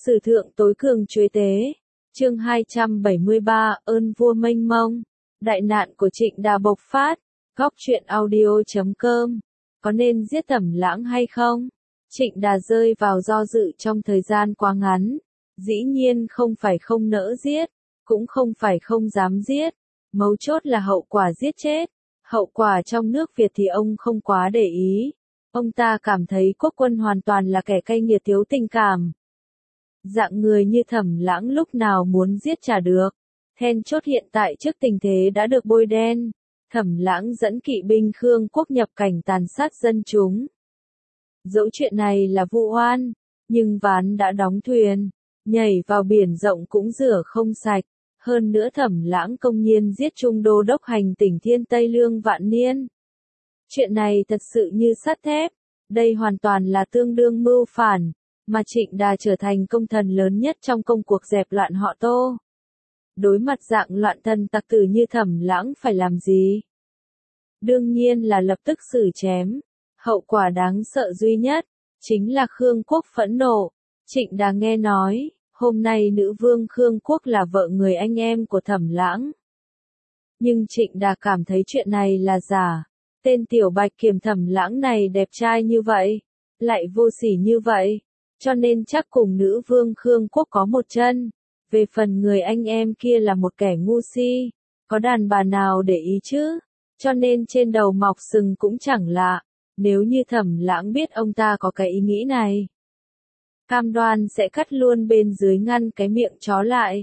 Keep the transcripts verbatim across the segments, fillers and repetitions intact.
Sử thượng tối cường chuế tế. Chương hai trăm bảy mươi ba, ơn vua mênh mông. Đại nạn của Trịnh Đà bộc phát. Góc truyện audio chấm com. Có nên giết Thẩm Lãng hay không? Trịnh Đà rơi vào do dự trong thời gian quá ngắn. Dĩ nhiên không phải không nỡ giết, cũng không phải không dám giết. Mấu chốt là hậu quả giết chết. Hậu quả trong nước Việt thì ông không quá để ý. Ông ta cảm thấy quốc quân hoàn toàn là kẻ cay nghiệt thiếu tình cảm. Dạng người như Thẩm Lãng lúc nào muốn giết chả được. Then chốt hiện tại trước tình thế đã được bôi đen. Thẩm Lãng dẫn kỵ binh Khương Quốc nhập cảnh tàn sát dân chúng. Dẫu chuyện này là vụ oan, nhưng ván đã đóng thuyền, nhảy vào biển rộng cũng rửa không sạch. Hơn nữa Thẩm Lãng công nhiên giết Trung Đô đốc hành tỉnh Thiên Tây Lương Vạn Niên. Chuyện này thật sự như sắt thép, đây hoàn toàn là tương đương mưu phản, mà Trịnh Đà trở thành công thần lớn nhất trong công cuộc dẹp loạn họ Tô. Đối mặt dạng loạn thần tặc tử như Thẩm Lãng phải làm gì? Đương nhiên là lập tức xử chém. Hậu quả đáng sợ duy nhất, chính là Khương Quốc phẫn nộ. Trịnh Đà nghe nói, hôm nay nữ vương Khương Quốc là vợ người anh em của Thẩm Lãng. Nhưng Trịnh Đà cảm thấy chuyện này là giả. Tên tiểu bạch kiểm Thẩm Lãng này đẹp trai như vậy, lại vô sỉ như vậy, cho nên chắc cùng nữ vương Khương Quốc có một chân. Về phần người anh em kia là một kẻ ngu si, có đàn bà nào để ý chứ, cho nên trên đầu mọc sừng cũng chẳng lạ. Nếu như Thẩm Lãng biết ông ta có cái ý nghĩ này, cam đoan sẽ cắt luôn bên dưới ngăn cái miệng chó lại.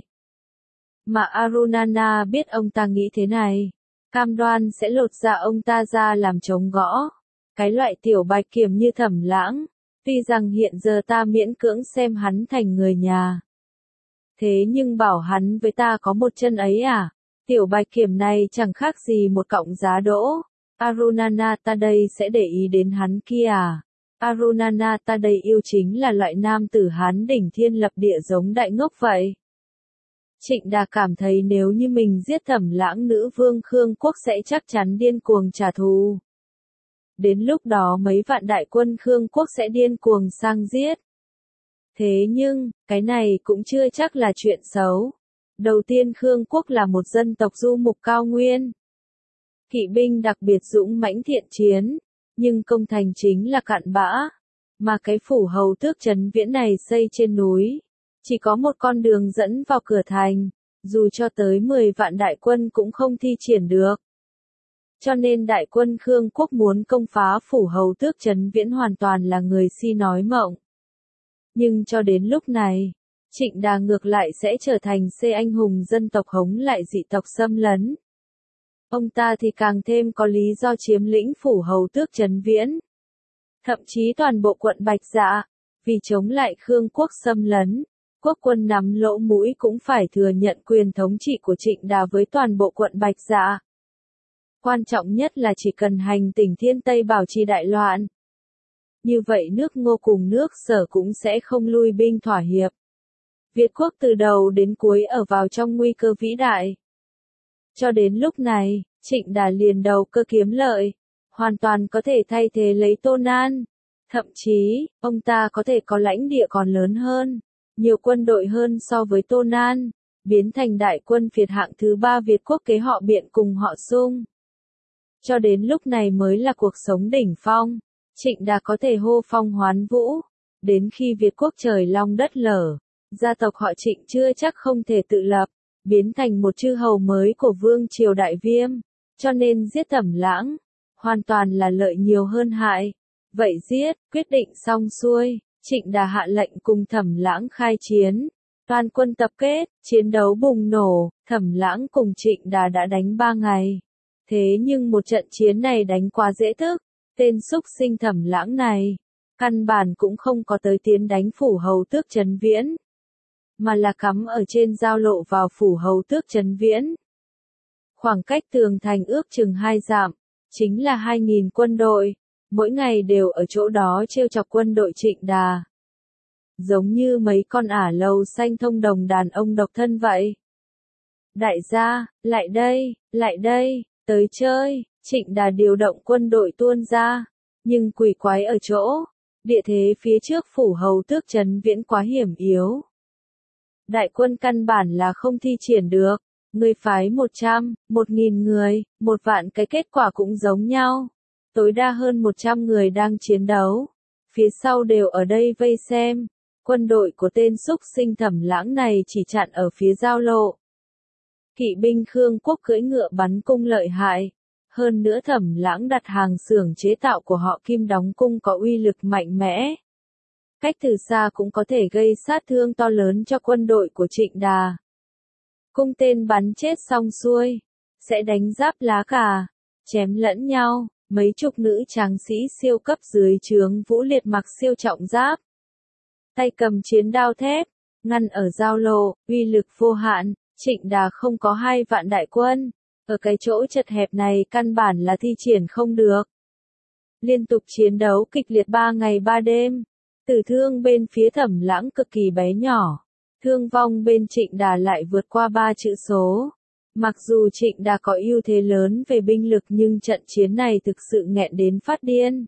Mà Arunana biết ông ta nghĩ thế này, cam đoan sẽ lột dạ ông ta ra làm trống gõ. Cái loại tiểu bạch kiểm như Thẩm Lãng, tuy rằng hiện giờ ta miễn cưỡng xem hắn thành người nhà. Thế nhưng bảo hắn với ta có một chân ấy à? Tiểu bạch kiểm này chẳng khác gì một cọng giá đỗ. Arunana ta đây sẽ để ý đến hắn kia à? Arunana ta đây yêu chính là loại nam tử Hán đỉnh thiên lập địa giống đại ngốc vậy. Trịnh Đà cảm thấy nếu như mình giết Thẩm Lãng nữ vương Khương Quốc sẽ chắc chắn điên cuồng trả thù. Đến lúc đó mấy vạn đại quân Khương Quốc sẽ điên cuồng sang giết. Thế nhưng, cái này cũng chưa chắc là chuyện xấu. Đầu tiên Khương Quốc là một dân tộc du mục cao nguyên. Kỵ binh đặc biệt dũng mãnh thiện chiến, nhưng công thành chính là cặn bã. Mà cái phủ hầu tước Trấn Viễn này xây trên núi, chỉ có một con đường dẫn vào cửa thành, dù cho tới mười vạn đại quân cũng không thi triển được. Cho nên đại quân Khương Quốc muốn công phá phủ hầu tước Trấn Viễn hoàn toàn là người si nói mộng. Nhưng cho đến lúc này, Trịnh Đà ngược lại sẽ trở thành xê anh hùng dân tộc hống lại dị tộc xâm lấn. Ông ta thì càng thêm có lý do chiếm lĩnh phủ hầu tước Trấn Viễn. Thậm chí toàn bộ quận Bạch Dạ, vì chống lại Khương Quốc xâm lấn, quốc quân nắm lỗ mũi cũng phải thừa nhận quyền thống trị của Trịnh Đà với toàn bộ quận Bạch Dạ. Quan trọng nhất là chỉ cần hành tỉnh Thiên Tây bảo trì đại loạn. Như vậy nước Ngô cùng nước Sở cũng sẽ không lui binh thỏa hiệp. Việt quốc từ đầu đến cuối ở vào trong nguy cơ vĩ đại. Cho đến lúc này, Trịnh Đà liền đầu cơ kiếm lợi, hoàn toàn có thể thay thế lấy Tô Nan. Thậm chí, ông ta có thể có lãnh địa còn lớn hơn, nhiều quân đội hơn so với Tô Nan, biến thành đại quân phiệt hạng thứ ba Việt quốc kế họ Biện cùng họ Sung. Cho đến lúc này mới là cuộc sống đỉnh phong. Trịnh Đà có thể hô phong hoán vũ. Đến khi Việt quốc trời long đất lở, gia tộc họ Trịnh chưa chắc không thể tự lập, biến thành một chư hầu mới của vương triều Đại Viêm. Cho nên giết Thẩm Lãng, hoàn toàn là lợi nhiều hơn hại. Vậy giết, quyết định xong xuôi, Trịnh Đà hạ lệnh cùng Thẩm Lãng khai chiến. Toàn quân tập kết, chiến đấu bùng nổ, Thẩm Lãng cùng Trịnh Đà đã đánh ba ngày. Thế nhưng một trận chiến này đánh quá dễ thức. Tên xúc sinh Thẩm Lãng này, căn bản cũng không có tới tiến đánh phủ hầu tước Trấn Viễn, mà là cắm ở trên giao lộ vào phủ hầu tước Trấn Viễn. Khoảng cách tường thành ước chừng hai dặm, chính là hai nghìn quân đội, mỗi ngày đều ở chỗ đó trêu chọc quân đội Trịnh Đà. Giống như mấy con ả lầu xanh thông đồng đàn ông độc thân vậy. Đại gia, lại đây, lại đây, tới chơi. Trịnh Đà điều động quân đội tuôn ra, nhưng quỷ quái ở chỗ, địa thế phía trước phủ hầu tước Trấn Viễn quá hiểm yếu, đại quân căn bản là không thi triển được. Người phái một trăm, một nghìn người, một vạn cái kết quả cũng giống nhau. Tối đa hơn một trăm người đang chiến đấu. Phía sau đều ở đây vây xem. Quân đội của tên xúc sinh Thẩm Lãng này chỉ chặn ở phía giao lộ. Kỵ binh Khương Quốc cưỡi ngựa bắn cung lợi hại. Hơn nữa Thẩm Lãng đặt hàng xưởng chế tạo của họ Kim đóng cung có uy lực mạnh mẽ. Cách từ xa cũng có thể gây sát thương to lớn cho quân đội của Trịnh Đà. Cung tên bắn chết xong xuôi, sẽ đánh giáp lá cà, chém lẫn nhau, mấy chục nữ tráng sĩ siêu cấp dưới trướng Vũ Liệt mặc siêu trọng giáp. Tay cầm chiến đao thép, ngăn ở giao lộ, uy lực vô hạn, Trịnh Đà không có hai vạn đại quân. Ở cái chỗ chật hẹp này căn bản là thi triển không được. Liên tục chiến đấu kịch liệt ba ngày ba đêm. Tử thương bên phía Thẩm Lãng cực kỳ bé nhỏ. Thương vong bên Trịnh Đà lại vượt qua ba chữ số. Mặc dù Trịnh Đà có ưu thế lớn về binh lực nhưng trận chiến này thực sự nghẹn đến phát điên.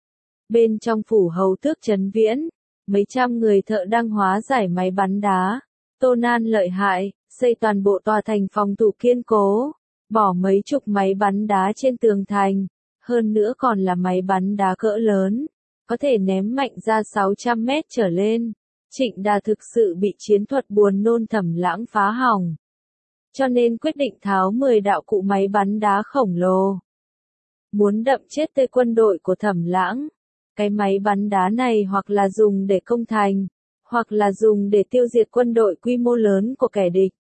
Bên trong phủ hầu tước Trấn Viễn, mấy trăm người thợ đang hóa giải máy bắn đá. Tô Nan lợi hại, xây toàn bộ tòa thành phòng thủ kiên cố. Bỏ mấy chục máy bắn đá trên tường thành, hơn nữa còn là máy bắn đá cỡ lớn, có thể ném mạnh ra sáu trăm mét trở lên. Trịnh Đà thực sự bị chiến thuật buồn nôn Thẩm Lãng phá hỏng. Cho nên quyết định tháo mười đạo cụ máy bắn đá khổng lồ. Muốn đậm chết tơi quân đội của Thẩm Lãng. Cái máy bắn đá này hoặc là dùng để công thành, hoặc là dùng để tiêu diệt quân đội quy mô lớn của kẻ địch.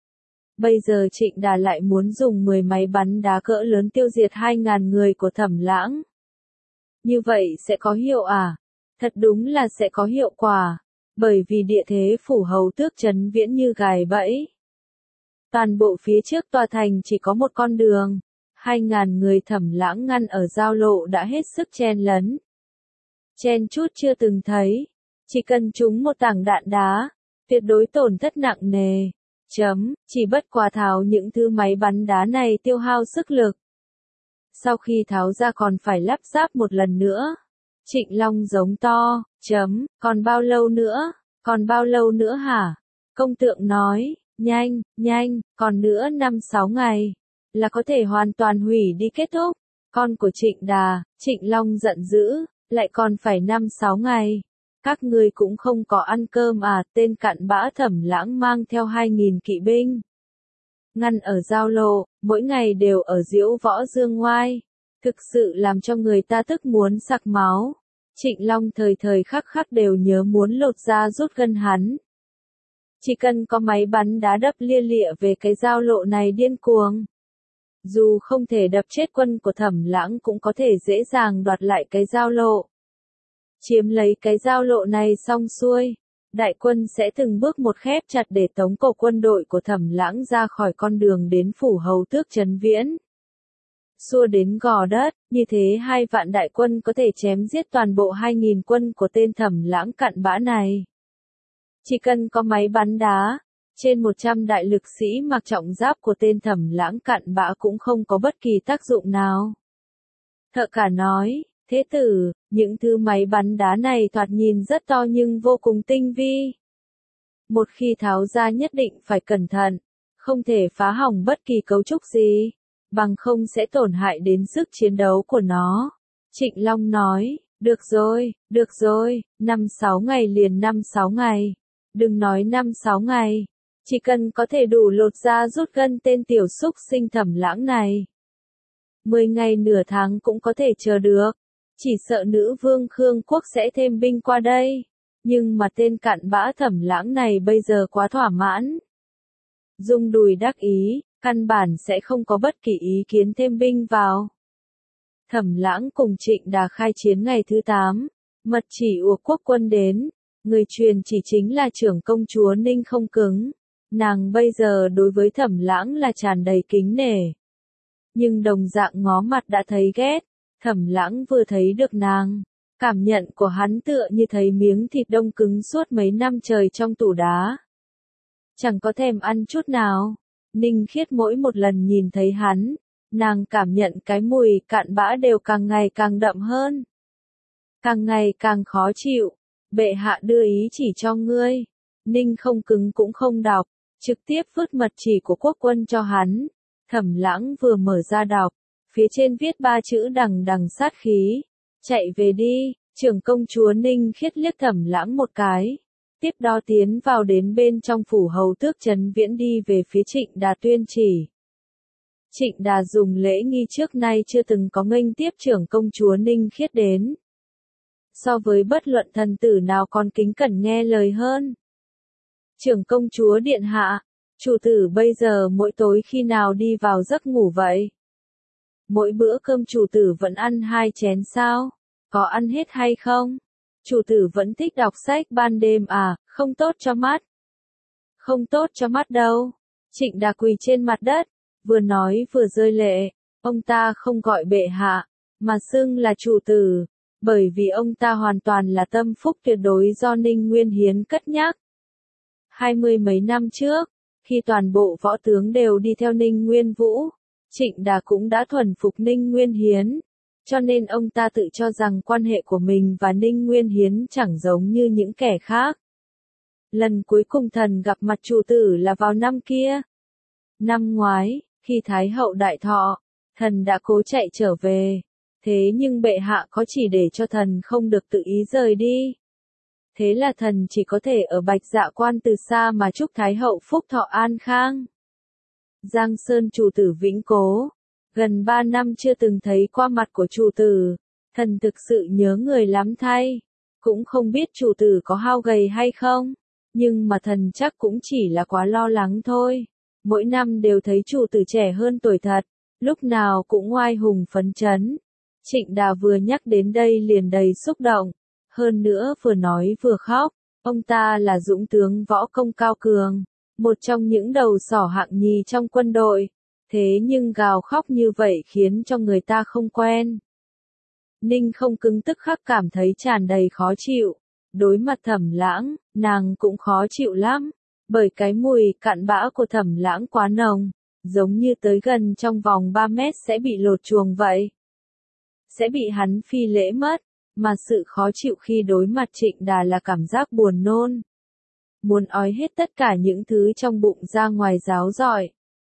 Bây giờ Trịnh Đà lại muốn dùng mười máy bắn đá cỡ lớn tiêu diệt hai nghìn người của Thẩm Lãng. Như vậy sẽ có hiệu à? Thật đúng là sẽ có hiệu quả, bởi vì địa thế phủ hầu tước Trấn Viễn như gài bẫy. Toàn bộ phía trước tòa thành chỉ có một con đường, hai nghìn người Thẩm Lãng ngăn ở giao lộ đã hết sức chen lấn. Chen chút chưa từng thấy, chỉ cần trúng một tảng đạn đá, tuyệt đối tổn thất nặng nề. Chấm, chỉ bất quá tháo những thứ máy bắn đá này tiêu hao sức lực. Sau khi tháo ra còn phải lắp ráp một lần nữa. Trịnh Long giống to, chấm, còn bao lâu nữa, còn bao lâu nữa hả? Công tượng nói, nhanh, nhanh, còn nữa năm sáu ngày, là có thể hoàn toàn hủy đi kết thúc. Con của Trịnh Đà, Trịnh Long giận dữ, lại còn phải năm sáu ngày. Các ngươi cũng không có ăn cơm à, tên cặn bã Thẩm Lãng mang theo hai nghìn kỵ binh. Ngăn ở giao lộ, mỗi ngày đều ở diễu võ dương ngoai. Thực sự làm cho người ta tức muốn sặc máu. Trịnh Long thời thời khắc khắc đều nhớ muốn lột da rút gân hắn. Chỉ cần có máy bắn đá đập lia lịa về cái giao lộ này điên cuồng. Dù không thể đập chết quân của Thẩm Lãng cũng có thể dễ dàng đoạt lại cái giao lộ. Chiếm lấy cái giao lộ này xong xuôi, đại quân sẽ từng bước một khép chặt để tống cổ quân đội của Thẩm Lãng ra khỏi con đường đến phủ hầu tước Trấn Viễn. Xua đến gò đất, như thế hai vạn đại quân có thể chém giết toàn bộ hai nghìn quân của tên Thẩm Lãng cặn bã này. Chỉ cần có máy bắn đá, trên một trăm đại lực sĩ mặc trọng giáp của tên Thẩm Lãng cặn bã cũng không có bất kỳ tác dụng nào. Thợ cả nói, thế tử, những thứ máy bắn đá này thoạt nhìn rất to nhưng vô cùng tinh vi. Một khi tháo ra nhất định phải cẩn thận, không thể phá hỏng bất kỳ cấu trúc gì, bằng không sẽ tổn hại đến sức chiến đấu của nó. Trịnh Long nói, được rồi, được rồi, năm sáu ngày liền năm sáu ngày. Đừng nói năm sáu ngày, chỉ cần có thể đủ lột da rút gân tên tiểu xúc sinh Thẩm Lãng này. Mười ngày nửa tháng cũng có thể chờ được. Chỉ sợ nữ vương Khương Quốc sẽ thêm binh qua đây. Nhưng mà tên cặn bã Thẩm Lãng này bây giờ quá thỏa mãn. Dung đùi đắc ý, căn bản sẽ không có bất kỳ ý kiến thêm binh vào. Thẩm Lãng cùng Trịnh Đà khai chiến ngày thứ tám. Mật chỉ của quốc quân đến. Người truyền chỉ chính là trưởng công chúa Ninh Không Cứng. Nàng bây giờ đối với Thẩm Lãng là tràn đầy kính nể. Nhưng đồng dạng ngó mặt đã thấy ghét. Thẩm Lãng vừa thấy được nàng, cảm nhận của hắn tựa như thấy miếng thịt đông cứng suốt mấy năm trời trong tủ đá. Chẳng có thèm ăn chút nào. Ninh Khiết mỗi một lần nhìn thấy hắn, nàng cảm nhận cái mùi cặn bã đều càng ngày càng đậm hơn. Càng ngày càng khó chịu. Bệ hạ đưa ý chỉ cho ngươi. Ninh không cứng cũng không đọc, trực tiếp vứt mật chỉ của quốc quân cho hắn. Thẩm Lãng vừa mở ra đọc, phía trên viết ba chữ đằng đằng sát khí. Chạy về đi, trưởng công chúa Ninh Khiết liếc Thẩm Lãng một cái. Tiếp đó tiến vào đến bên trong phủ hầu tước Trấn Viễn đi về phía Trịnh Đà tuyên chỉ. Trịnh Đà dùng lễ nghi trước nay chưa từng có nghênh tiếp trưởng công chúa Ninh Khiết đến. So với bất luận thần tử nào còn kính cẩn nghe lời hơn. Trưởng công chúa điện hạ, chủ tử bây giờ mỗi tối khi nào đi vào giấc ngủ vậy? Mỗi bữa cơm chủ tử vẫn ăn hai chén sao? Có ăn hết hay không? Chủ tử vẫn thích đọc sách ban đêm à, không tốt cho mắt. Không tốt cho mắt đâu. Trịnh Đà quỳ trên mặt đất, vừa nói vừa rơi lệ. Ông ta không gọi bệ hạ, mà xưng là chủ tử, bởi vì ông ta hoàn toàn là tâm phúc tuyệt đối do Ninh Nguyên Hiến cất nhắc. Hai mươi mấy năm trước, khi toàn bộ võ tướng đều đi theo Ninh Nguyên Vũ, Trịnh Đà cũng đã thuần phục Ninh Nguyên Hiến, cho nên ông ta tự cho rằng quan hệ của mình và Ninh Nguyên Hiến chẳng giống như những kẻ khác. Lần cuối cùng thần gặp mặt chủ tử là vào năm kia. Năm ngoái, khi Thái hậu đại thọ, thần đã cố chạy trở về, thế nhưng bệ hạ có chỉ để cho thần không được tự ý rời đi. Thế là thần chỉ có thể ở Bạch Dạ Quan từ xa mà chúc Thái hậu phúc thọ an khang. Giang Sơn chủ tử vĩnh cố, gần ba năm chưa từng thấy qua mặt của chủ tử, thần thực sự nhớ người lắm thay, cũng không biết chủ tử có hao gầy hay không, nhưng mà thần chắc cũng chỉ là quá lo lắng thôi. Mỗi năm đều thấy chủ tử trẻ hơn tuổi thật, lúc nào cũng oai hùng phấn chấn. Trịnh Đà vừa nhắc đến đây liền đầy xúc động, hơn nữa vừa nói vừa khóc, ông ta là dũng tướng võ công cao cường, một trong những đầu sỏ hạng nhì trong quân đội, thế nhưng gào khóc như vậy khiến cho người ta không quen. Ninh không cứng tức khắc cảm thấy tràn đầy khó chịu, đối mặt Thẩm Lãng, nàng cũng khó chịu lắm, bởi cái mùi cặn bã của Thẩm Lãng quá nồng, giống như tới gần trong vòng ba mét sẽ bị lột chuồng vậy. Sẽ bị hắn phi lễ mất, mà sự khó chịu khi đối mặt Trịnh Đà là cảm giác buồn nôn. Muốn ói hết tất cả những thứ trong bụng ra ngoài ráo rọi.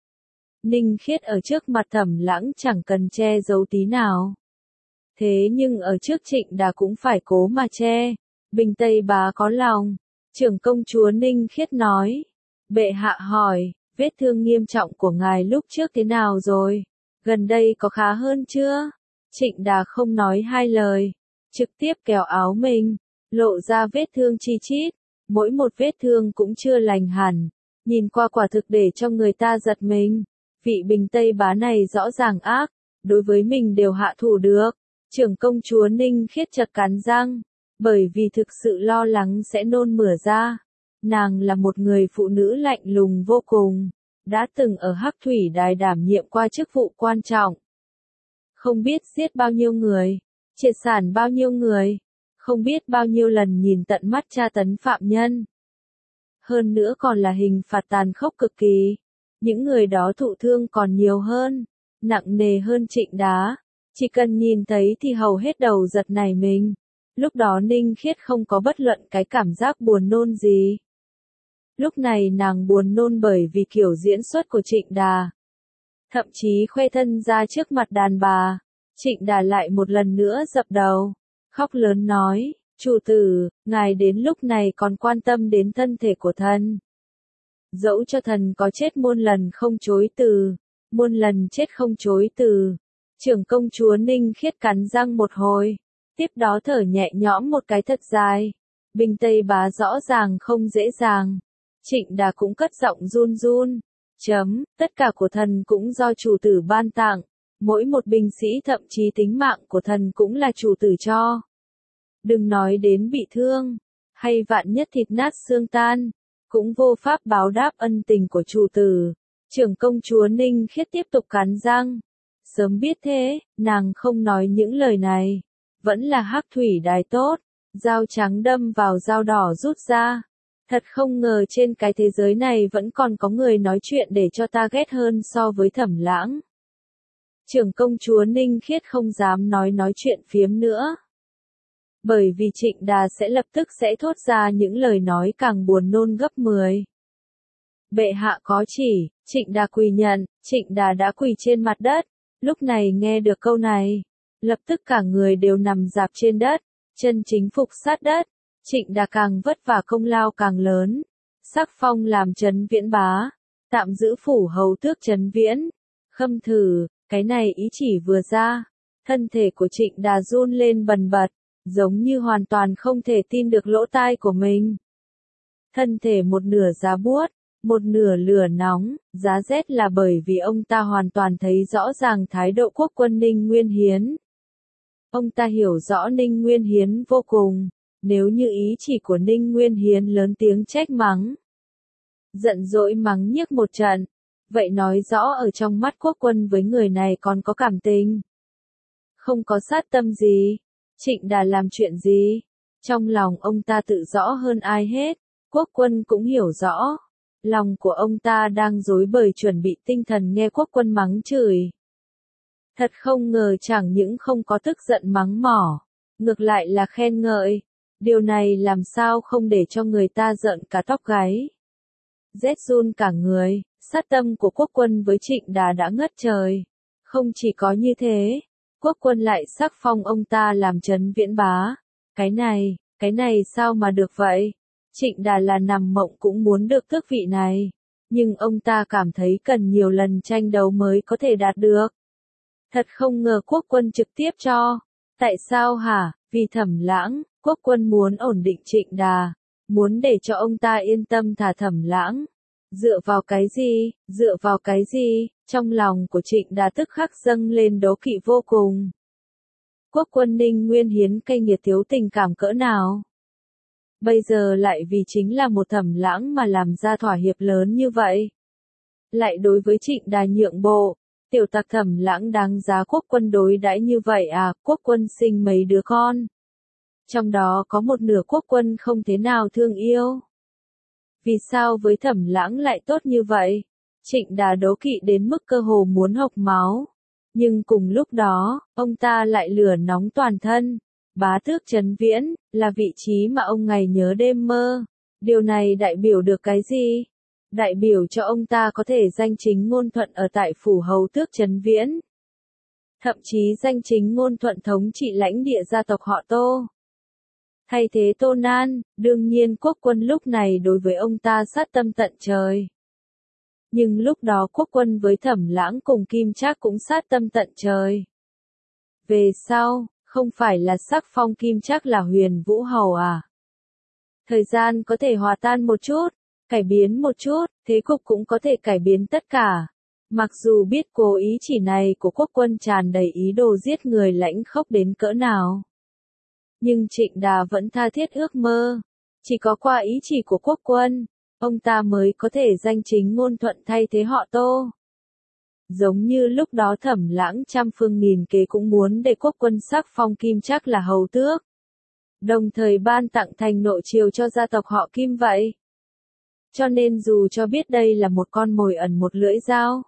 Ninh Khiết ở trước mặt Thẩm Lãng chẳng cần che giấu tí nào. Thế nhưng ở trước Trịnh Đà cũng phải cố mà che. Bình Tây bá có lòng. Trưởng công chúa Ninh Khiết nói. Bệ hạ hỏi, vết thương nghiêm trọng của ngài lúc trước thế nào rồi? Gần đây có khá hơn chưa? Trịnh Đà không nói hai lời, trực tiếp kéo áo mình, lộ ra vết thương chi chít, mỗi một vết thương cũng chưa lành hẳn, nhìn qua quả thực để cho người ta giật mình. Vị Bình Tây bá này rõ ràng ác, đối với mình đều hạ thủ được. Trưởng công chúa Ninh Khiết chật cắn răng, bởi vì thực sự lo lắng sẽ nôn mửa ra. Nàng là một người phụ nữ lạnh lùng vô cùng, đã từng ở Hắc Thủy Đài đảm nhiệm qua chức vụ quan trọng. Không biết giết bao nhiêu người, triệt sản bao nhiêu người, không biết bao nhiêu lần nhìn tận mắt tra tấn phạm nhân. Hơn nữa còn là hình phạt tàn khốc cực kỳ. Những người đó thụ thương còn nhiều hơn, nặng nề hơn Trịnh Đá. Chỉ cần nhìn thấy thì hầu hết đầu giật nảy mình. Lúc đó Ninh Khiết không có bất luận cái cảm giác buồn nôn gì. Lúc này nàng buồn nôn bởi vì kiểu diễn xuất của Trịnh Đà. Thậm chí khoe thân ra trước mặt đàn bà. Trịnh Đà lại một lần nữa dập đầu, khóc lớn nói, chủ tử, ngài đến lúc này còn quan tâm đến thân thể của thần. Dẫu cho thần có chết muôn lần không chối từ, muôn lần chết không chối từ. Trưởng công chúa Ninh Khiết cắn răng một hồi, tiếp đó thở nhẹ nhõm một cái thật dài. Bình Tây bá rõ ràng không dễ dàng. Trịnh Đà cũng cất giọng run run. Chấm, tất cả của thần cũng do chủ tử ban tặng. Mỗi một binh sĩ thậm chí tính mạng của thần cũng là chủ tử cho. Đừng nói đến bị thương, hay vạn nhất thịt nát xương tan, cũng vô pháp báo đáp ân tình của chủ tử. Trưởng công chúa Ninh Khiết tiếp tục cắn răng. Sớm biết thế, nàng không nói những lời này. Vẫn là Hắc Thủy Đài tốt, dao trắng đâm vào dao đỏ rút ra. Thật không ngờ trên cái thế giới này vẫn còn có người nói chuyện để cho ta ghét hơn so với Thẩm Lãng. Trưởng công chúa Ninh Khiết không dám nói nói chuyện phiếm nữa. Bởi vì Trịnh Đà sẽ lập tức sẽ thốt ra những lời nói càng buồn nôn gấp mười. Bệ hạ có chỉ, Trịnh Đà quỳ nhận, Trịnh Đà đã quỳ trên mặt đất, lúc này nghe được câu này, lập tức cả người đều nằm rạp trên đất, chân chính phục sát đất, Trịnh Đà càng vất vả công lao càng lớn, sắc phong làm Trấn Viễn bá, tạm giữ phủ hầu tước Trấn Viễn, khâm thử, cái này ý chỉ vừa ra, thân thể của Trịnh Đà run lên bần bật, giống như hoàn toàn không thể tin được lỗ tai của mình. Thân thể một nửa giá buốt, một nửa lửa nóng, giá rét là bởi vì ông ta hoàn toàn thấy rõ ràng thái độ quốc quân Ninh Nguyên Hiến. Ông ta hiểu rõ Ninh Nguyên Hiến vô cùng, nếu như ý chỉ của Ninh Nguyên Hiến lớn tiếng trách mắng, giận dỗi mắng nhiếc một trận, vậy nói rõ ở trong mắt quốc quân với người này còn có cảm tình. Không có sát tâm gì, Trịnh Đà làm chuyện gì, trong lòng ông ta tự rõ hơn ai hết, quốc quân cũng hiểu rõ. Lòng của ông ta đang rối bời chuẩn bị tinh thần nghe quốc quân mắng chửi. Thật không ngờ chẳng những không có tức giận mắng mỏ, ngược lại là khen ngợi. Điều này làm sao không để cho người ta giận cả tóc gáy. Rét run cả người, sát tâm của quốc quân với Trịnh Đà đã ngất trời. Không chỉ có như thế, quốc quân lại sắc phong ông ta làm Trấn Viễn bá. Cái này, cái này sao mà được vậy? Trịnh Đà là nằm mộng cũng muốn được tước vị này, nhưng ông ta cảm thấy cần nhiều lần tranh đấu mới có thể đạt được. Thật không ngờ quốc quân trực tiếp cho. Tại sao hả? Vì Thẩm Lãng, quốc quân muốn ổn định Trịnh Đà, muốn để cho ông ta yên tâm thả Thẩm Lãng. Dựa vào cái gì? Dựa vào cái gì? Trong lòng của Trịnh Đà tức khắc dâng lên đố kỵ vô cùng. Quốc quân Ninh Nguyên Hiến cay nghiệt thiếu tình cảm cỡ nào? Bây giờ lại vì chính là một Thẩm Lãng mà làm ra thỏa hiệp lớn như vậy. Lại đối với Trịnh Đà nhượng bộ, tiểu tặc Thẩm Lãng đáng giá quốc quân đối đãi như vậy à, quốc quân sinh mấy đứa con. Trong đó có một nửa quốc quân không thế nào thương yêu. Vì sao với Thẩm Lãng lại tốt như vậy? Trịnh Đà đố kỵ đến mức cơ hồ muốn hộc máu. Nhưng cùng lúc đó, ông ta lại lửa nóng toàn thân. Bá tước Trấn Viễn, là vị trí mà ông ngày nhớ đêm mơ. Điều này đại biểu được cái gì? Đại biểu cho ông ta có thể danh chính ngôn thuận ở tại phủ hầu tước Trấn Viễn. Thậm chí danh chính ngôn thuận thống trị lãnh địa gia tộc họ Tô. Thay thế Tô Nan, đương nhiên quốc quân lúc này đối với ông ta sát tâm tận trời. Nhưng lúc đó quốc quân với Thẩm Lãng cùng Kim Trác cũng sát tâm tận trời. Về sau, không phải là sắc phong Kim Trác là Huyền Vũ Hầu à? Thời gian có thể hòa tan một chút, cải biến một chút, thế cục cũng có thể cải biến tất cả. Mặc dù biết cố ý chỉ này của quốc quân tràn đầy ý đồ giết người lãnh khốc đến cỡ nào. Nhưng Trịnh Đà vẫn tha thiết ước mơ. Chỉ có qua ý chỉ của quốc quân, ông ta mới có thể danh chính ngôn thuận thay thế họ Tô. Giống như lúc đó Thẩm Lãng trăm phương nghìn kế cũng muốn để quốc quân sắc phong Kim Trác là hầu tước. Đồng thời ban tặng thành nội triều cho gia tộc họ Kim vậy. Cho nên dù cho biết đây là một con mồi ẩn một lưỡi dao,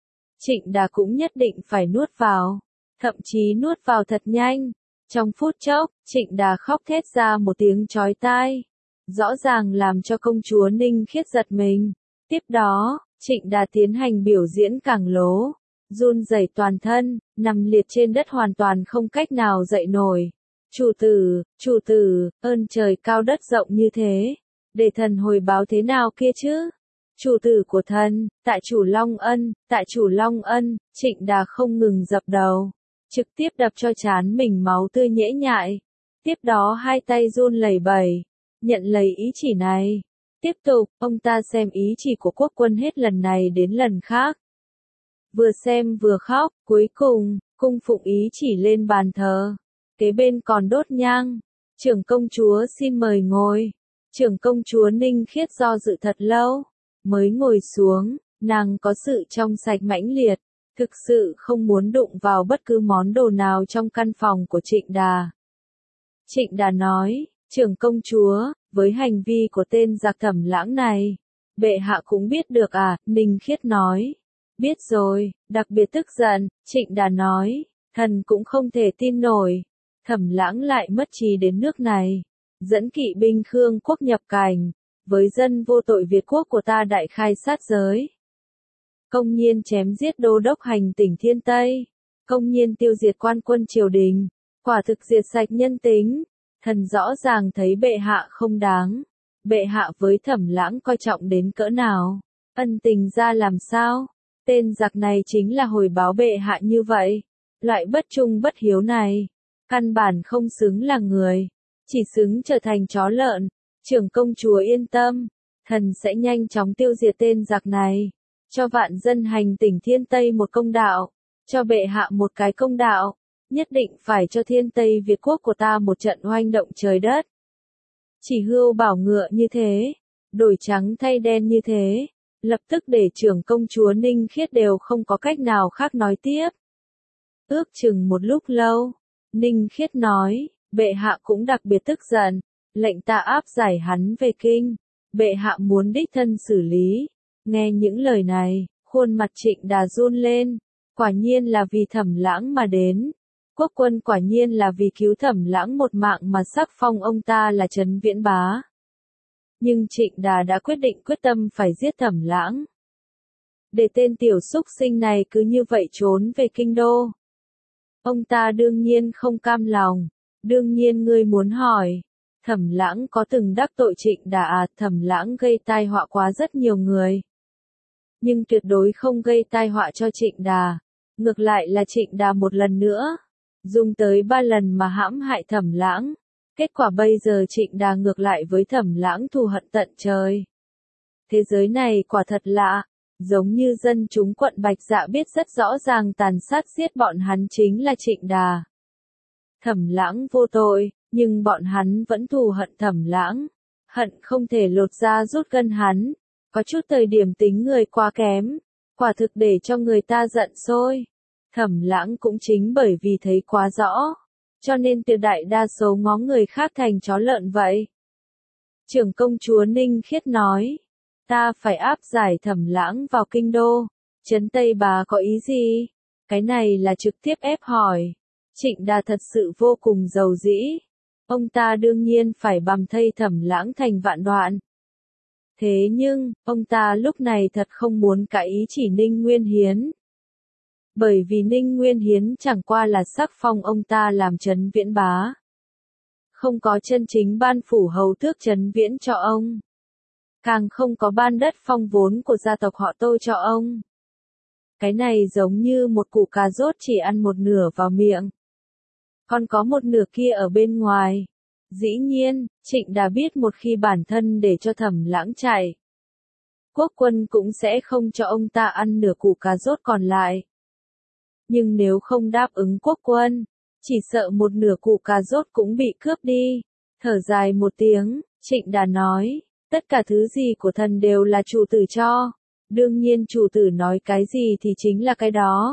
Trịnh Đà cũng nhất định phải nuốt vào. Thậm chí nuốt vào thật nhanh. Trong phút chốc, Trịnh Đà khóc thét ra một tiếng chói tai. Rõ ràng làm cho công chúa Ninh Khiết giật mình. Tiếp đó, Trịnh Đà tiến hành biểu diễn cảng lố. Run rẩy toàn thân, nằm liệt trên đất hoàn toàn không cách nào dậy nổi. Chủ tử, chủ tử, ơn trời cao đất rộng như thế. Để thần hồi báo thế nào kia chứ? Chủ tử của thần, tại chủ Long Ân, tại chủ Long Ân, Trịnh Đà không ngừng dập đầu. Trực tiếp đập cho trán mình máu tươi nhễ nhại. Tiếp đó hai tay run lẩy bẩy, nhận lấy ý chỉ này. Tiếp tục, ông ta xem ý chỉ của quốc quân hết lần này đến lần khác. Vừa xem vừa khóc, cuối cùng, cung phụng ý chỉ lên bàn thờ. Kế bên còn đốt nhang. Trưởng công chúa xin mời ngồi. Trưởng công chúa Ninh Khiết do dự thật lâu, mới ngồi xuống, nàng có sự trong sạch mãnh liệt. Thực sự không muốn đụng vào bất cứ món đồ nào trong căn phòng của Trịnh Đà. Trịnh Đà nói, trưởng công chúa, với hành vi của tên giặc Thẩm Lãng này, bệ hạ cũng biết được à, Ninh Khiết nói. Biết rồi, đặc biệt tức giận, Trịnh Đà nói, thần cũng không thể tin nổi. Thẩm Lãng lại mất trí đến nước này, dẫn kỵ binh Khương quốc nhập cảnh, với dân vô tội Việt quốc của ta đại khai sát giới. Công nhiên chém giết đô đốc hành tỉnh Thiên Tây, công nhiên tiêu diệt quan quân triều đình, quả thực diệt sạch nhân tính, thần rõ ràng thấy bệ hạ không đáng. Bệ hạ với Thẩm Lãng coi trọng đến cỡ nào, ân tình ra làm sao, tên giặc này chính là hồi báo bệ hạ như vậy. Loại bất trung bất hiếu này, căn bản không xứng là người, chỉ xứng trở thành chó lợn. Trưởng công chúa yên tâm, thần sẽ nhanh chóng tiêu diệt tên giặc này, cho vạn dân hành tỉnh Thiên Tây một công đạo, cho bệ hạ một cái công đạo, nhất định phải cho Thiên Tây Việt quốc của ta một trận oanh động trời đất. Chỉ hươu bảo ngựa như thế, đổi trắng thay đen như thế, lập tức để trưởng công chúa Ninh Khiết đều không có cách nào khác nói tiếp. Ước chừng một lúc lâu, Ninh Khiết nói, bệ hạ cũng đặc biệt tức giận, lệnh ta áp giải hắn về kinh, bệ hạ muốn đích thân xử lý. Nghe những lời này, khuôn mặt Trịnh Đà run lên, quả nhiên là vì Thẩm Lãng mà đến. Quốc quân quả nhiên là vì cứu Thẩm Lãng một mạng mà sắc phong ông ta là Trấn Viễn Bá. Nhưng Trịnh Đà đã quyết định quyết tâm phải giết Thẩm Lãng. Để tên tiểu súc sinh này cứ như vậy trốn về kinh đô. Ông ta đương nhiên không cam lòng, đương nhiên ngươi muốn hỏi, Thẩm Lãng có từng đắc tội Trịnh Đà à? Thẩm Lãng gây tai họa quá rất nhiều người, nhưng tuyệt đối không gây tai họa cho Trịnh Đà, ngược lại là Trịnh Đà một lần nữa, dùng tới ba lần mà hãm hại Thẩm Lãng, kết quả bây giờ Trịnh Đà ngược lại với Thẩm Lãng thù hận tận trời. Thế giới này quả thật lạ, giống như dân chúng quận Bạch Dạ biết rất rõ ràng tàn sát giết bọn hắn chính là Trịnh Đà. Thẩm Lãng vô tội, nhưng bọn hắn vẫn thù hận Thẩm Lãng, hận không thể lột da rút gân hắn, có chút thời điểm tính người quá kém, quả thực để cho người ta giận sôi. Thẩm Lãng cũng chính bởi vì thấy quá rõ, cho nên tuyệt đại đa số ngó người khác thành chó lợn vậy. Trưởng công chúa Ninh Khiết nói, ta phải áp giải Thẩm Lãng vào kinh đô, Trấn Tây Bá có ý gì? Cái này là trực tiếp ép hỏi. Trịnh Đà thật sự vô cùng giàu dĩ, ông ta đương nhiên phải bằm thây Thẩm Lãng thành vạn đoạn. Thế nhưng, ông ta lúc này thật không muốn cãi ý chỉ Ninh Nguyên Hiến. Bởi vì Ninh Nguyên Hiến chẳng qua là sắc phong ông ta làm Trấn Viễn Bá. Không có chân chính ban phủ hầu tước Trấn Viễn cho ông. Càng không có ban đất phong vốn của gia tộc họ Tô cho ông. Cái này giống như một củ cà rốt chỉ ăn một nửa vào miệng, còn có một nửa kia ở bên ngoài. Dĩ nhiên, Trịnh Đà biết một khi bản thân để cho Thẩm Lãng chạy, quốc quân cũng sẽ không cho ông ta ăn nửa củ cà rốt còn lại. Nhưng nếu không đáp ứng quốc quân, chỉ sợ một nửa củ cà rốt cũng bị cướp đi. Thở dài một tiếng, Trịnh Đà nói, tất cả thứ gì của thần đều là chủ tử cho, đương nhiên chủ tử nói cái gì thì chính là cái đó.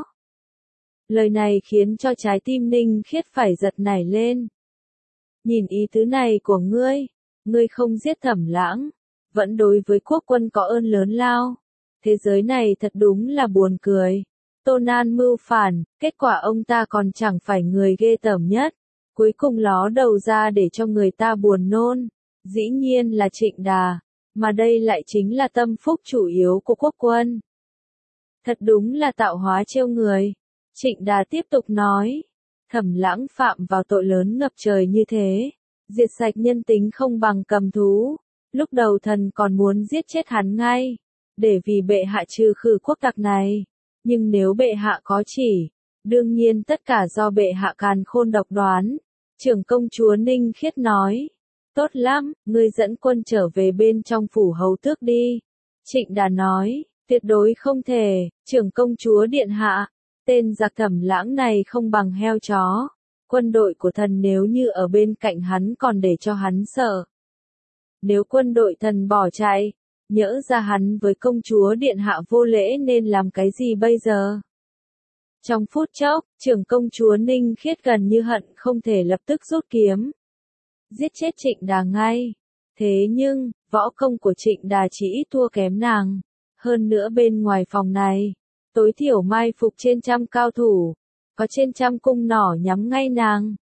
Lời này khiến cho trái tim Ninh Khiết phải giật nảy lên. Nhìn ý tứ này của ngươi, ngươi không giết Thẩm Lãng, vẫn đối với quốc quân có ơn lớn lao. Thế giới này thật đúng là buồn cười. Tô Nan mưu phản, kết quả ông ta còn chẳng phải người ghê tởm nhất, cuối cùng ló đầu ra để cho người ta buồn nôn. Dĩ nhiên là Trịnh Đà, mà đây lại chính là tâm phúc chủ yếu của quốc quân. Thật đúng là tạo hóa trêu người. Trịnh Đà tiếp tục nói, Thẩm Lãng phạm vào tội lớn ngập trời như thế, diệt sạch nhân tính không bằng cầm thú. Lúc đầu thần còn muốn giết chết hắn ngay, để vì bệ hạ trừ khử quốc tặc này. Nhưng nếu bệ hạ có chỉ, đương nhiên tất cả do bệ hạ càn khôn độc đoán. Trưởng công chúa Ninh Khiết nói, tốt lắm, ngươi dẫn quân trở về bên trong phủ hầu tước đi. Trịnh Đà nói, tuyệt đối không thể, trưởng công chúa điện hạ, tên giặc Thẩm Lãng này không bằng heo chó. Quân đội của thần nếu như ở bên cạnh hắn còn để cho hắn sợ. Nếu quân đội thần bỏ chạy, nhỡ ra hắn với công chúa điện hạ vô lễ nên làm cái gì bây giờ? Trong phút chốc, trưởng công chúa Ninh Khiết gần như hận không thể lập tức rút kiếm, giết chết Trịnh Đà ngay. Thế nhưng, võ công của Trịnh Đà chỉ ít thua kém nàng. Hơn nữa bên ngoài phòng này, tối thiểu mai phục trên trăm cao thủ, có trên trăm cung nỏ nhắm ngay nàng.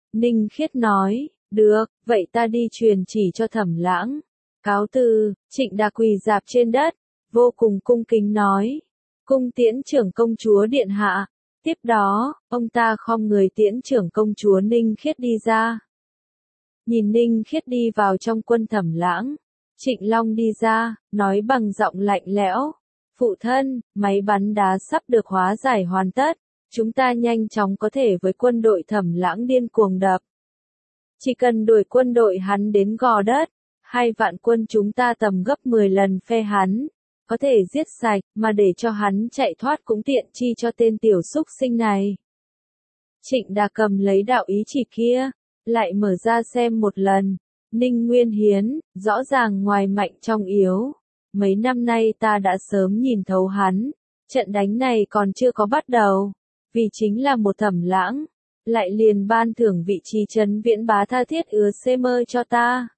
Ninh Khiết nói, được, vậy ta đi truyền chỉ cho Thẩm Lãng. Cáo từ, Trịnh Đà quỳ rạp trên đất, vô cùng cung kính nói, cung tiễn trưởng công chúa điện hạ. Tiếp đó, ông ta khom người tiễn trưởng công chúa Ninh Khiết đi ra. Nhìn Ninh Khiết đi vào trong quân Thẩm Lãng, Trịnh Long đi ra, nói bằng giọng lạnh lẽo, phụ thân, máy bắn đá sắp được hóa giải hoàn tất, chúng ta nhanh chóng có thể với quân đội Thẩm Lãng điên cuồng đập. Chỉ cần đuổi quân đội hắn đến gò đất, hai vạn quân chúng ta tầm gấp mười lần phe hắn, có thể giết sạch, mà để cho hắn chạy thoát cũng tiện chi cho tên tiểu súc sinh này. Trịnh Đà cầm lấy đạo ý chỉ kia, lại mở ra xem một lần. Ninh Nguyên Hiến, rõ ràng ngoài mạnh trong yếu. Mấy năm nay ta đã sớm nhìn thấu hắn, trận đánh này còn chưa có bắt đầu, vì chính là một Thẩm Lãng, lại liền ban thưởng vị trí trấn viễn bá tha thiết ứa xê mơ cho ta.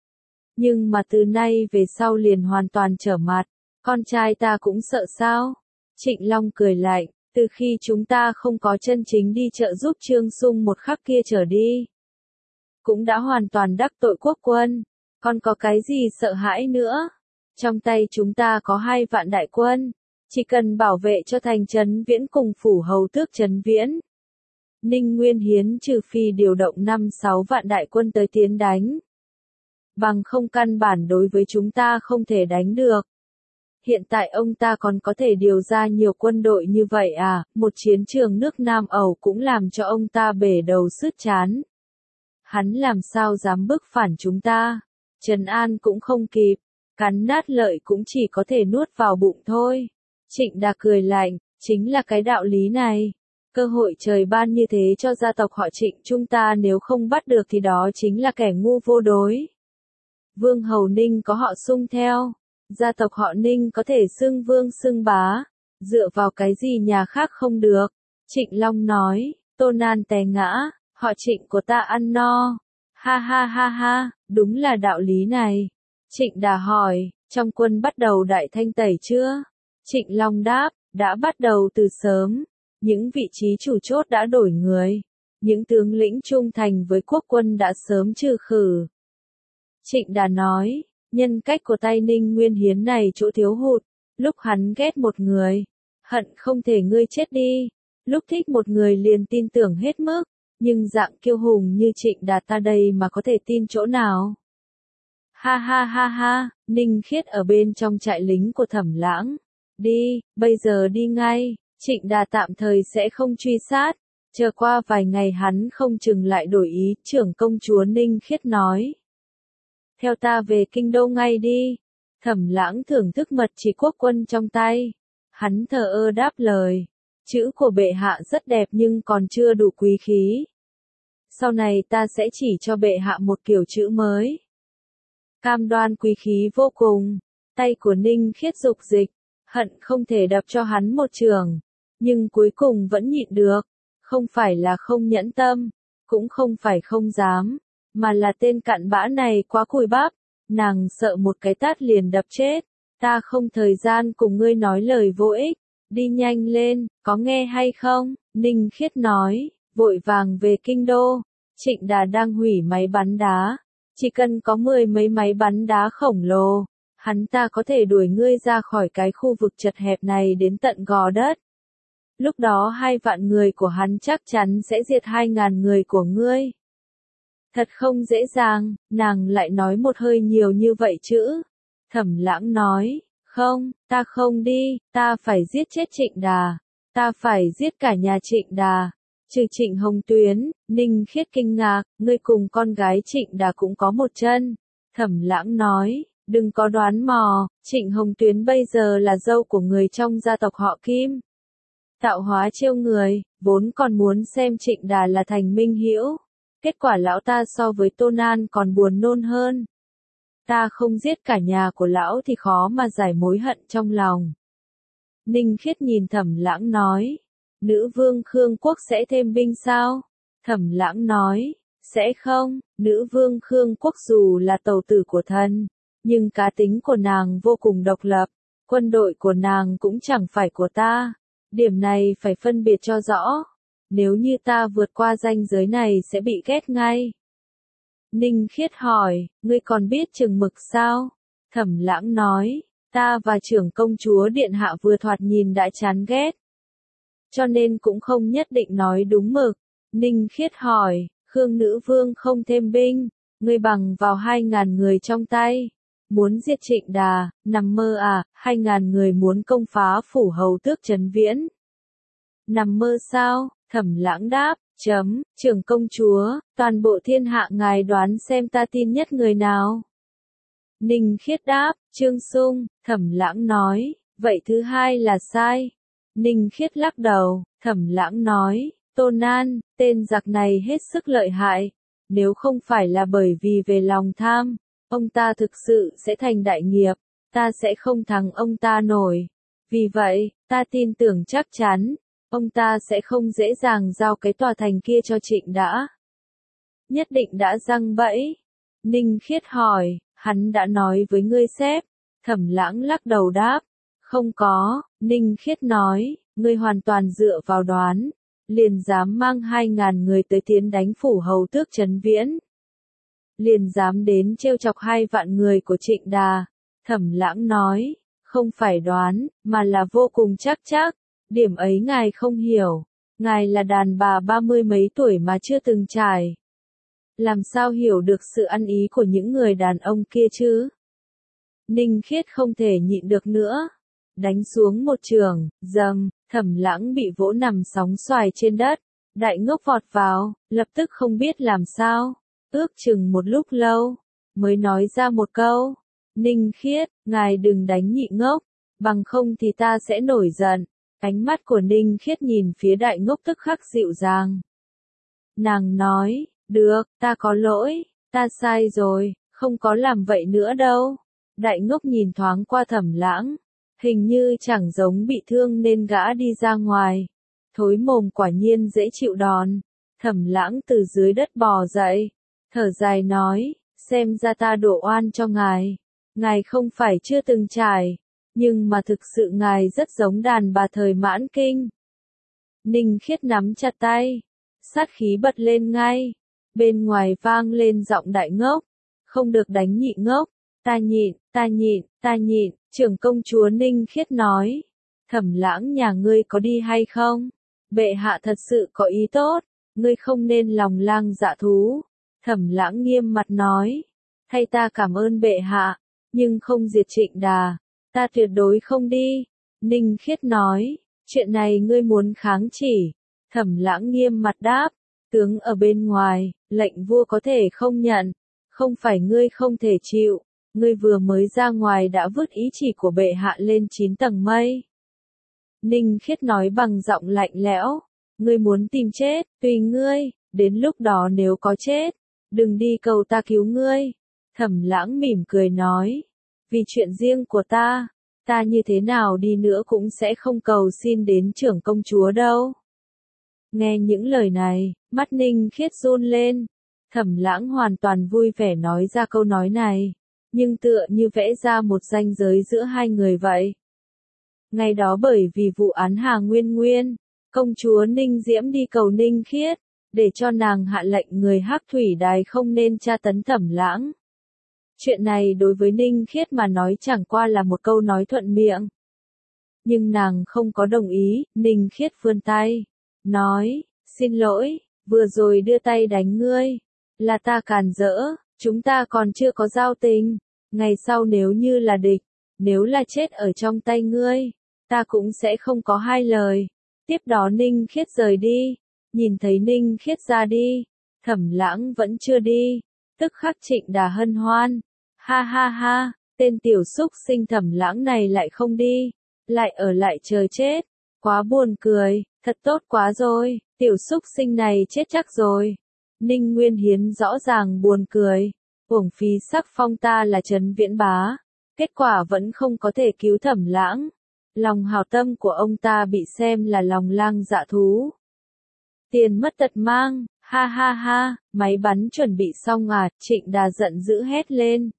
Nhưng mà từ nay về sau liền hoàn toàn trở mặt, con trai ta cũng sợ sao? Trịnh Long cười lạnh, từ khi chúng ta không có chân chính đi trợ giúp Trương Sung một khắc kia trở đi, cũng đã hoàn toàn đắc tội quốc quân, còn có cái gì sợ hãi nữa? Trong tay chúng ta có hai vạn đại quân, chỉ cần bảo vệ cho thành trấn viễn cùng phủ hầu tước trấn viễn. Ninh Nguyên Hiến trừ phi điều động năm sáu vạn đại quân tới tiến đánh, bằng không căn bản đối với chúng ta không thể đánh được. Hiện tại ông ta còn có thể điều ra nhiều quân đội như vậy à, một chiến trường nước Nam Ẩu cũng làm cho ông ta bể đầu sứt trán. Hắn làm sao dám bức phản chúng ta, trấn an cũng không kịp, cắn nát lợi cũng chỉ có thể nuốt vào bụng thôi. Trịnh Đà cười lạnh, chính là cái đạo lý này. Cơ hội trời ban như thế cho gia tộc họ Trịnh chúng ta, nếu không bắt được thì đó chính là kẻ ngu vô đối. Vương hầu Ninh có họ Sung theo, gia tộc họ Ninh có thể xưng vương xưng bá, dựa vào cái gì nhà khác không được? Trịnh Long nói, Tô Nan té ngã, họ Trịnh của ta ăn no. Ha ha ha ha, đúng là đạo lý này. Trịnh Đà hỏi, trong quân bắt đầu đại thanh tẩy chưa? Trịnh Long đáp, đã bắt đầu từ sớm. Những vị trí chủ chốt đã đổi người. Những tướng lĩnh trung thành với quốc quân đã sớm trừ khử. Trịnh Đà nói, nhân cách của tay Ninh Nguyên Hiến này chỗ thiếu hụt. Lúc hắn ghét một người, hận không thể ngươi chết đi. Lúc thích một người liền tin tưởng hết mức. Nhưng dạng kiêu hùng như Trịnh Đà ta đây mà có thể tin chỗ nào? Ha ha ha ha, Ninh Khiết ở bên trong trại lính của Thẩm Lãng. Đi, bây giờ đi ngay. Trịnh Đà tạm thời sẽ không truy sát, chờ qua vài ngày hắn không chừng lại đổi ý, trưởng công chúa Ninh Khiết nói. Theo ta về kinh đô ngay đi. Thẩm Lãng thưởng thức mật chỉ quốc quân trong tay. Hắn thờ ơ đáp lời. Chữ của bệ hạ rất đẹp nhưng còn chưa đủ quý khí. Sau này ta sẽ chỉ cho bệ hạ một kiểu chữ mới. Cam đoan quý khí vô cùng. Tay của Ninh Khiết dục dịch, hận không thể đập cho hắn một trường. Nhưng cuối cùng vẫn nhịn được, không phải là không nhẫn tâm, cũng không phải không dám, mà là tên cặn bã này quá cùi bắp, nàng sợ một cái tát liền đập chết, ta không thời gian cùng ngươi nói lời vô ích, đi nhanh lên, có nghe hay không? Ninh Khiết nói, vội vàng về kinh đô. Trịnh Đà đang hủy máy bắn đá, chỉ cần có mười mấy máy bắn đá khổng lồ, hắn ta có thể đuổi ngươi ra khỏi cái khu vực chật hẹp này đến tận gò đất. Lúc đó hai vạn người của hắn chắc chắn sẽ diệt hai ngàn người của ngươi. Thật không dễ dàng, nàng lại nói một hơi nhiều như vậy chữ. Thẩm Lãng nói, không, ta không đi, ta phải giết chết Trịnh Đà, ta phải giết cả nhà Trịnh Đà. Trừ Trịnh Hồng Tuyến, Ninh Khiết kinh ngạc, ngươi cùng con gái Trịnh Đà cũng có một chân. Thẩm Lãng nói, đừng có đoán mò, Trịnh Hồng Tuyến bây giờ là dâu của người trong gia tộc họ Kim. Tạo hóa trêu người, vốn còn muốn xem Trịnh Đà là thành minh hữu. Kết quả lão ta so với Tô Nan còn buồn nôn hơn. Ta không giết cả nhà của lão thì khó mà giải mối hận trong lòng. Ninh Khiết nhìn Thẩm Lãng nói, nữ vương Khương Quốc sẽ thêm binh sao? Thẩm Lãng nói, sẽ không, nữ vương Khương Quốc dù là tàu tử của thần, nhưng cá tính của nàng vô cùng độc lập, quân đội của nàng cũng chẳng phải của ta. Điểm này phải phân biệt cho rõ. Nếu như ta vượt qua ranh giới này sẽ bị ghét ngay. Ninh Khiết hỏi, ngươi còn biết chừng mực sao? Thẩm Lãng nói, ta và trưởng công chúa điện hạ vừa thoạt nhìn đã chán ghét. Cho nên cũng không nhất định nói đúng mực. Ninh Khiết hỏi, Khương nữ vương không thêm binh, ngươi bằng vào hai ngàn người trong tay. Muốn giết Trịnh Đà, nằm mơ à, hai ngàn người muốn công phá phủ hầu tước Trấn Viễn. Nằm mơ sao? Thẩm Lãng đáp, chấm, trưởng công chúa, toàn bộ thiên hạ ngài đoán xem ta tin nhất người nào. Ninh Khiết đáp, Trương Sung. Thẩm Lãng nói, vậy thứ hai là sai. Ninh Khiết lắc đầu. Thẩm Lãng nói, Tôn Nan, tên giặc này hết sức lợi hại. Nếu không phải là bởi vì về lòng tham, ông ta thực sự sẽ thành đại nghiệp, ta sẽ không thắng ông ta nổi. Vì vậy, ta tin tưởng chắc chắn, ông ta sẽ không dễ dàng giao cái tòa thành kia cho Trịnh đã. Nhất định đã giăng bẫy. Ninh Khiết hỏi, hắn đã nói với ngươi sếp? Thẩm Lãng lắc đầu đáp, không có. Ninh Khiết nói, ngươi hoàn toàn dựa vào đoán, liền dám mang hai ngàn người tới tiến đánh phủ hầu tước Trấn Viễn. Liền dám đến trêu chọc hai vạn người của Trịnh Đà. Thẩm Lãng nói, không phải đoán, mà là vô cùng chắc chắc. Điểm ấy ngài không hiểu. Ngài là đàn bà ba mươi mấy tuổi mà chưa từng trải. Làm sao hiểu được sự ăn ý của những người đàn ông kia chứ? Ninh Khiết không thể nhịn được nữa. Đánh xuống một trường, dầm, Thẩm Lãng bị vỗ nằm sóng xoài trên đất. Đại ngốc vọt vào, lập tức không biết làm sao. Ước chừng một lúc lâu, mới nói ra một câu. Ninh Khiết, ngài đừng đánh nhị ngốc, bằng không thì ta sẽ nổi giận. Ánh mắt của Ninh Khiết nhìn phía đại ngốc tức khắc dịu dàng. Nàng nói, được, ta có lỗi, ta sai rồi, không có làm vậy nữa đâu. Đại ngốc nhìn thoáng qua Thẩm Lãng, hình như chẳng giống bị thương nên gã đi ra ngoài. Thối mồm quả nhiên dễ chịu đòn. Thẩm Lãng từ dưới đất bò dậy, thở dài nói, xem ra ta đổ oan cho ngài. Ngài không phải chưa từng trải, nhưng mà thực sự ngài rất giống đàn bà thời mãn kinh. Ninh Khiết nắm chặt tay, sát khí bật lên ngay. Bên ngoài vang lên giọng đại ngốc, không được đánh nhị ngốc. Ta nhịn, ta nhịn, ta nhịn. Trưởng công chúa Ninh Khiết nói, Thẩm Lãng nhà ngươi có đi hay không? Bệ hạ thật sự có ý tốt, ngươi không nên lòng lang dạ thú. Thẩm Lãng nghiêm mặt nói, thay ta cảm ơn bệ hạ, nhưng không diệt Trịnh Đà, ta tuyệt đối không đi. Ninh Khiết nói, chuyện này ngươi muốn kháng chỉ. Thẩm Lãng nghiêm mặt đáp, tướng ở bên ngoài, lệnh vua có thể không nhận, không phải ngươi không thể chịu. Ngươi vừa mới ra ngoài đã vứt ý chỉ của bệ hạ lên chín tầng mây. Ninh Khiết nói bằng giọng lạnh lẽo, ngươi muốn tìm chết, tùy ngươi, đến lúc đó nếu có chết, đừng đi cầu ta cứu ngươi. Thẩm Lãng mỉm cười nói, vì chuyện riêng của ta, ta như thế nào đi nữa cũng sẽ không cầu xin đến trưởng công chúa đâu. Nghe những lời này, mắt Ninh Khiết run lên. Thẩm Lãng hoàn toàn vui vẻ nói ra câu nói này, nhưng tựa như vẽ ra một ranh giới giữa hai người vậy. Ngày đó bởi vì vụ án Hà Nguyên Nguyên, công chúa Ninh Diễm đi cầu Ninh Khiết, để cho nàng hạ lệnh người Hắc Thủy Đài không nên tra tấn Thẩm Lãng. Chuyện này đối với Ninh Khiết mà nói chẳng qua là một câu nói thuận miệng. Nhưng nàng không có đồng ý. Ninh Khiết vươn tay, nói, xin lỗi, vừa rồi đưa tay đánh ngươi, là ta càn rỡ, chúng ta còn chưa có giao tình, ngày sau nếu như là địch, nếu là chết ở trong tay ngươi, ta cũng sẽ không có hai lời. Tiếp đó Ninh Khiết rời đi, nhìn thấy Ninh Khiết ra đi, Thẩm Lãng vẫn chưa đi, tức khắc Trịnh Đà hân hoan, ha ha ha, tên tiểu xúc sinh Thẩm Lãng này lại không đi, lại ở lại chờ chết, quá buồn cười, thật tốt quá rồi, tiểu xúc sinh này chết chắc rồi. Ninh Nguyên Hiến rõ ràng buồn cười, uổng phí sắc phong ta là Trấn Viễn bá, kết quả vẫn không có thể cứu Thẩm Lãng. Lòng hảo tâm của ông ta bị xem là lòng lang dạ thú. Tiền mất tật mang, ha ha ha, máy bắn chuẩn bị xong à, Trịnh Đà giận dữ hét lên.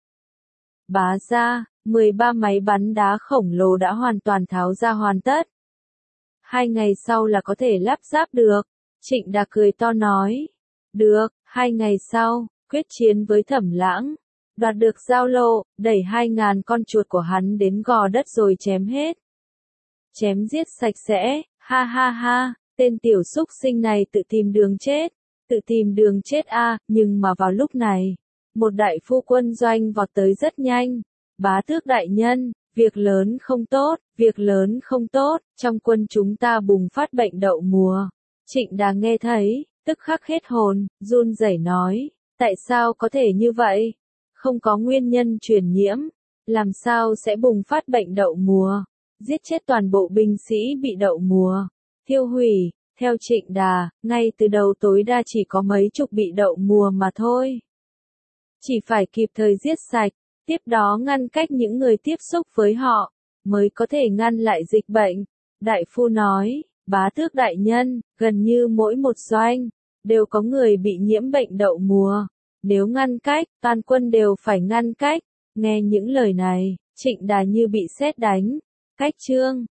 Bá ra, mười ba máy bắn đá khổng lồ đã hoàn toàn tháo ra hoàn tất. Hai ngày sau là có thể lắp ráp được. Trịnh Đà cười to nói. Được, hai ngày sau, quyết chiến với Thẩm Lãng. Đoạt được giao lô, đẩy hai ngàn con chuột của hắn đến gò đất rồi chém hết. Chém giết sạch sẽ, ha ha ha, tên tiểu súc sinh này tự tìm đường chết. Tự tìm đường chết a, à, nhưng mà vào lúc này, một đại phu quân doanh vọt tới rất nhanh. Bá tước đại nhân, việc lớn không tốt, việc lớn không tốt, trong quân chúng ta bùng phát bệnh đậu mùa. Trịnh Đà nghe thấy, tức khắc hết hồn, run rẩy nói, tại sao có thể như vậy? Không có nguyên nhân truyền nhiễm, làm sao sẽ bùng phát bệnh đậu mùa? Giết chết toàn bộ binh sĩ bị đậu mùa, tiêu hủy. Theo Trịnh Đà, ngay từ đầu tối đa chỉ có mấy chục bị đậu mùa mà thôi. Chỉ phải kịp thời giết sạch, tiếp đó ngăn cách những người tiếp xúc với họ, mới có thể ngăn lại dịch bệnh. Đại phu nói, bá tước đại nhân, gần như mỗi một doanh, đều có người bị nhiễm bệnh đậu mùa. Nếu ngăn cách, toàn quân đều phải ngăn cách. Nghe những lời này, Trịnh Đà như bị sét đánh. Cách chương